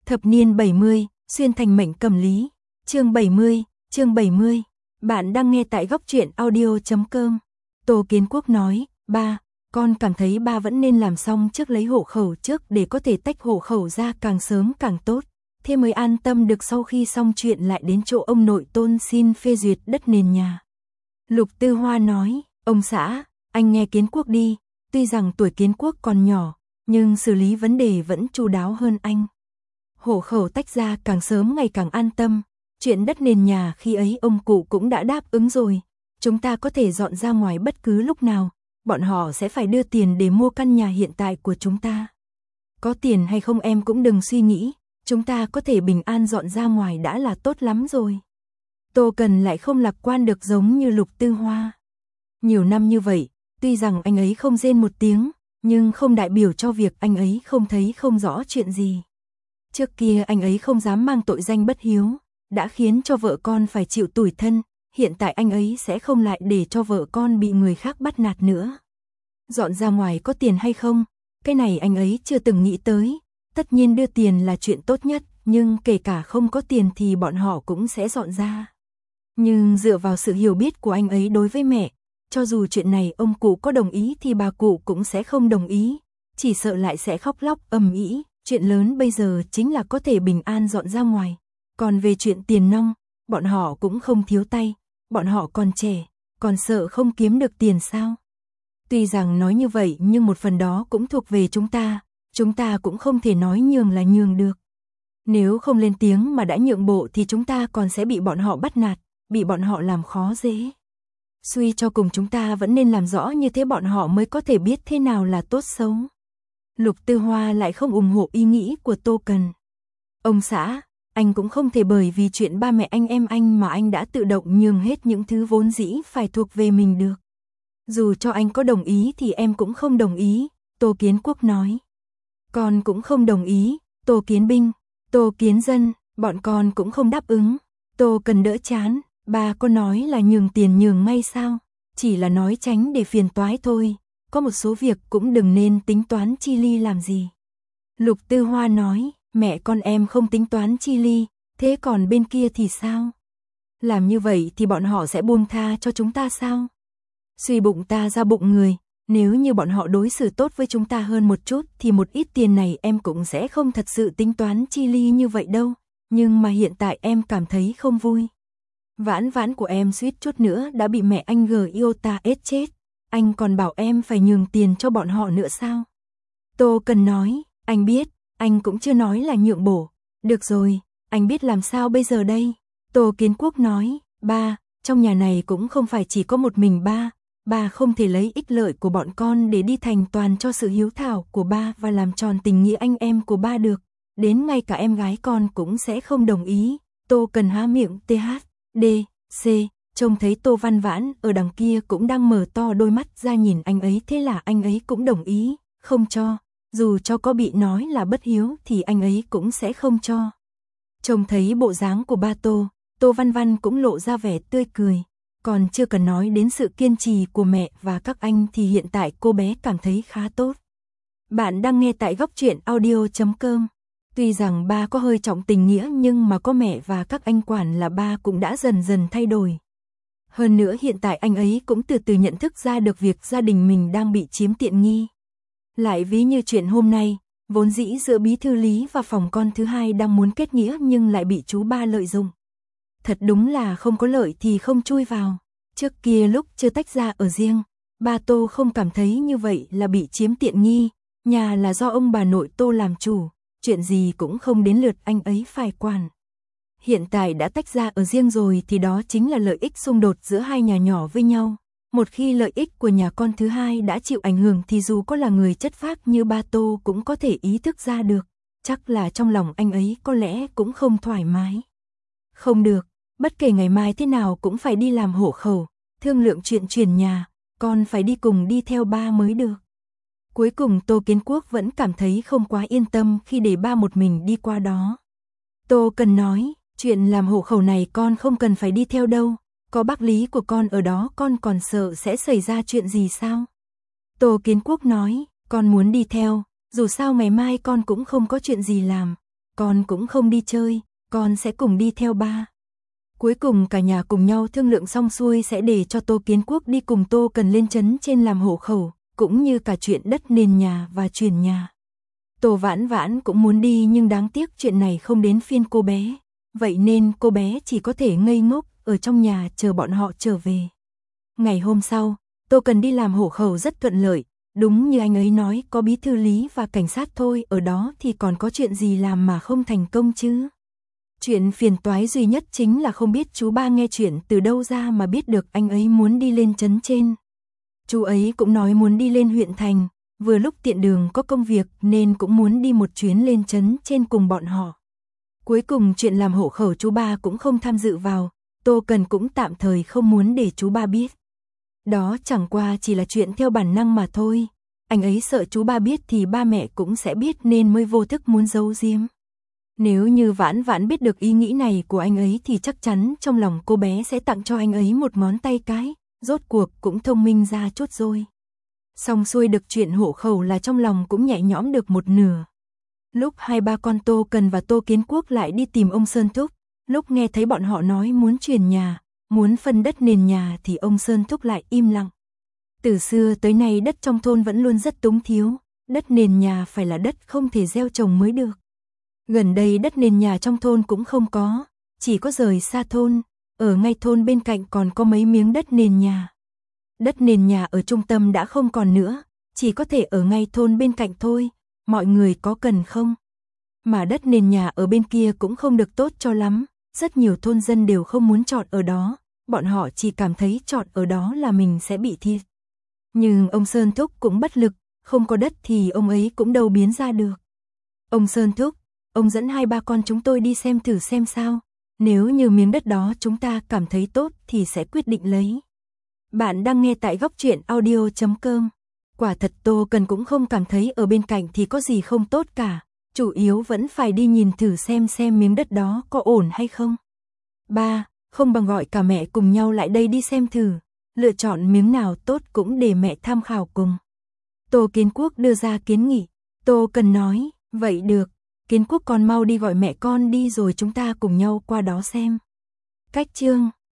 Thập niên 70, xuyên thành mệnh cầm lý. Chương 70. Bạn đang nghe tại góc truyện audio.com. Tô Kiến Quốc nói, ba, con cảm thấy ba vẫn nên làm xong trước lấy hộ khẩu trước để có thể tách hộ khẩu ra càng sớm càng tốt. Thế mới an tâm được sau khi xong chuyện lại đến chỗ ông nội Tôn xin phê duyệt đất nền nhà. Lục Tư Hoa nói, ông xã, anh nghe Kiến Quốc đi, tuy rằng tuổi Kiến Quốc còn nhỏ, nhưng xử lý vấn đề vẫn chu đáo hơn anh. Hộ khẩu tách ra càng sớm ngày càng an tâm, chuyện đất nền nhà khi ấy ông cụ cũng đã đáp ứng rồi, chúng ta có thể dọn ra ngoài bất cứ lúc nào, bọn họ sẽ phải đưa tiền để mua căn nhà hiện tại của chúng ta. Có tiền hay không em cũng đừng suy nghĩ, chúng ta có thể bình an dọn ra ngoài đã là tốt lắm rồi. Tô Cần lại không lạc quan được giống như Lục Tư Hoa. Nhiều năm như vậy, tuy rằng anh ấy không rên một tiếng, nhưng không đại biểu cho việc anh ấy không thấy không rõ chuyện gì. Trước kia anh ấy không dám mang tội danh bất hiếu, đã khiến cho vợ con phải chịu tủi thân, hiện tại anh ấy sẽ không lại để cho vợ con bị người khác bắt nạt nữa. Dọn ra ngoài có tiền hay không, cái này anh ấy chưa từng nghĩ tới, tất nhiên đưa tiền là chuyện tốt nhất, nhưng kể cả không có tiền thì bọn họ cũng sẽ dọn ra. Nhưng dựa vào sự hiểu biết của anh ấy đối với mẹ, cho dù chuyện này ông cụ có đồng ý thì bà cụ cũng sẽ không đồng ý, chỉ sợ lại sẽ khóc lóc ầm ĩ. Chuyện lớn bây giờ chính là có thể bình an dọn ra ngoài. Còn về chuyện tiền nong, bọn họ cũng không thiếu tay, bọn họ còn trẻ, còn sợ không kiếm được tiền sao? Tuy rằng nói như vậy nhưng một phần đó cũng thuộc về chúng ta cũng không thể nói nhường là nhường được. Nếu không lên tiếng mà đã nhượng bộ thì chúng ta còn sẽ bị bọn họ bắt nạt, bị bọn họ làm khó dễ. Suy cho cùng chúng ta vẫn nên làm rõ như thế bọn họ mới có thể biết thế nào là tốt xấu. Lục Tư Hoa lại không ủng hộ ý nghĩ của Tô Cần. Ông xã, anh cũng không thể bởi vì chuyện ba mẹ anh em anh mà anh đã tự động nhường hết những thứ vốn dĩ phải thuộc về mình được. Dù cho anh có đồng ý thì em cũng không đồng ý, Tô Kiến Quốc nói. Con cũng không đồng ý, Tô Kiến Binh, Tô Kiến Dân, bọn con cũng không đáp ứng. Tô Cần đỡ chán, ba có nói là nhường tiền nhường may sao, chỉ là nói tránh để phiền toái thôi. Có một số việc cũng đừng nên tính toán chi ly làm gì. Lục Tư Hoa nói, mẹ con em không tính toán chi ly, thế còn bên kia thì sao? Làm như vậy thì bọn họ sẽ buông tha cho chúng ta sao? Suy bụng ta ra bụng người, nếu như bọn họ đối xử tốt với chúng ta hơn một chút thì một ít tiền này em cũng sẽ không thật sự tính toán chi ly như vậy đâu, nhưng mà hiện tại em cảm thấy không vui. Vãn vãn của em suýt chút nữa đã bị mẹ anh Giota ết chết. Anh còn bảo em phải nhường tiền cho bọn họ nữa sao? Tô Cần nói, anh biết, anh cũng chưa nói là nhượng bộ. Được rồi, anh biết làm sao bây giờ đây? Tô Kiến Quốc nói, ba, trong nhà này cũng không phải chỉ có một mình ba không thể lấy ích lợi của bọn con để đi thành toàn cho sự hiếu thảo của ba và làm tròn tình nghĩa anh em của ba được. Đến ngay cả em gái con cũng sẽ không đồng ý. Tô Cần há miệng THDC. Trông thấy Tô Văn Vãn ở đằng kia cũng đang mở to đôi mắt ra nhìn anh ấy, thế là anh ấy cũng đồng ý, không cho, dù cho có bị nói là bất hiếu thì anh ấy cũng sẽ không cho. Trông thấy bộ dáng của ba Tô Văn Văn cũng lộ ra vẻ tươi cười, còn chưa cần nói đến sự kiên trì của mẹ và các anh thì hiện tại cô bé cảm thấy khá tốt. Bạn đang nghe tại góc truyện audio.com. Tuy rằng ba có hơi trọng tình nghĩa nhưng mà có mẹ và các anh quản là ba cũng đã dần dần thay đổi. Hơn nữa hiện tại anh ấy cũng từ từ nhận thức ra được việc gia đình mình đang bị chiếm tiện nghi. Lại ví như chuyện hôm nay, vốn dĩ giữa bí thư Lý và phòng con thứ hai đang muốn kết nghĩa nhưng lại bị chú ba lợi dụng. Thật đúng là không có lợi thì không chui vào. Trước kia lúc chưa tách ra ở riêng, ba Tô không cảm thấy như vậy là bị chiếm tiện nghi, nhà là do ông bà nội Tô làm chủ, chuyện gì cũng không đến lượt anh ấy phải quản. Hiện tại đã tách ra ở riêng rồi thì đó chính là lợi ích xung đột giữa hai nhà nhỏ với nhau. Một khi lợi ích của nhà con thứ hai đã chịu ảnh hưởng thì dù có là người chất phác như ba Tô cũng có thể ý thức ra được. Chắc là trong lòng anh ấy có lẽ cũng không thoải mái. Không được, bất kể ngày mai thế nào cũng phải đi làm hộ khẩu, thương lượng chuyện chuyển nhà, con phải đi cùng đi theo ba mới được. Cuối cùng Tô Kiến Quốc vẫn cảm thấy không quá yên tâm khi để ba một mình đi qua đó. Tô Cần nói, chuyện làm hộ khẩu này con không cần phải đi theo đâu, có bác Lý của con ở đó con còn sợ sẽ xảy ra chuyện gì sao? Tô Kiến Quốc nói, con muốn đi theo, dù sao ngày mai con cũng không có chuyện gì làm, con cũng không đi chơi, con sẽ cùng đi theo ba. Cuối cùng cả nhà cùng nhau thương lượng xong xuôi sẽ để cho Tô Kiến Quốc đi cùng Tô Cần lên trấn trên làm hộ khẩu, cũng như cả chuyện đất nền nhà và chuyển nhà. Tô Vãn Vãn cũng muốn đi nhưng đáng tiếc chuyện này không đến phiên cô bé, vậy nên cô bé chỉ có thể ngây ngốc ở trong nhà chờ bọn họ trở về. Ngày hôm sau, Tô Cần đi làm hộ khẩu rất thuận lợi, đúng như anh ấy nói, có bí thư lý và cảnh sát thôi, ở đó thì còn có chuyện gì làm mà không thành công chứ. Chuyện phiền toái duy nhất chính là không biết chú ba nghe chuyện từ đâu ra mà biết được anh ấy muốn đi lên trấn trên. Chú ấy cũng nói muốn đi lên huyện thành, vừa lúc tiện đường có công việc nên cũng muốn đi một chuyến lên trấn trên cùng bọn họ. Cuối cùng chuyện làm hộ khẩu chú ba cũng không tham dự vào, Tô Cần cũng tạm thời không muốn để chú ba biết. Đó chẳng qua chỉ là chuyện theo bản năng mà thôi, anh ấy sợ chú ba biết thì ba mẹ cũng sẽ biết nên mới vô thức muốn giấu giếm. Nếu như Vãn Vãn biết được ý nghĩ này của anh ấy thì chắc chắn trong lòng cô bé sẽ tặng cho anh ấy một ngón tay cái, rốt cuộc cũng thông minh ra chút rồi. Xong xuôi được chuyện hộ khẩu là trong lòng cũng nhẹ nhõm được một nửa. Lúc hai ba con Tô Cần và Tô Kiến Quốc lại đi tìm ông Sơn Thúc, lúc nghe thấy bọn họ nói muốn chuyển nhà, muốn phân đất nền nhà thì ông Sơn Thúc lại im lặng. Từ xưa tới nay đất trong thôn vẫn luôn rất túng thiếu, đất nền nhà phải là đất không thể gieo trồng mới được. Gần đây đất nền nhà trong thôn cũng không có, chỉ có rời xa thôn, ở ngay thôn bên cạnh còn có mấy miếng đất nền nhà. Đất nền nhà ở trung tâm đã không còn nữa, chỉ có thể ở ngay thôn bên cạnh thôi, mọi người có cần không? Mà đất nền nhà ở bên kia cũng không được tốt cho lắm, rất nhiều thôn dân đều không muốn chọn ở đó, bọn họ chỉ cảm thấy chọn ở đó là mình sẽ bị thiệt. Nhưng ông Sơn Thúc cũng bất lực, không có đất thì ông ấy cũng đâu biến ra được. Ông Sơn Thúc, ông dẫn hai ba con chúng tôi đi xem thử xem sao, nếu như miếng đất đó chúng ta cảm thấy tốt thì sẽ quyết định lấy. Bạn đang nghe tại góc truyện audio.com. Quả thật Tô Cần cũng không cảm thấy ở bên cạnh thì có gì không tốt cả, chủ yếu vẫn phải đi nhìn thử xem miếng đất đó có ổn hay không. Ba, không bằng gọi cả mẹ cùng nhau lại đây đi xem thử, lựa chọn miếng nào tốt cũng để mẹ tham khảo cùng. Tô Kiến Quốc đưa ra kiến nghị, Tô Cần nói, vậy được, Kiến Quốc con mau đi gọi mẹ con đi rồi chúng ta cùng nhau qua đó xem. Cách chương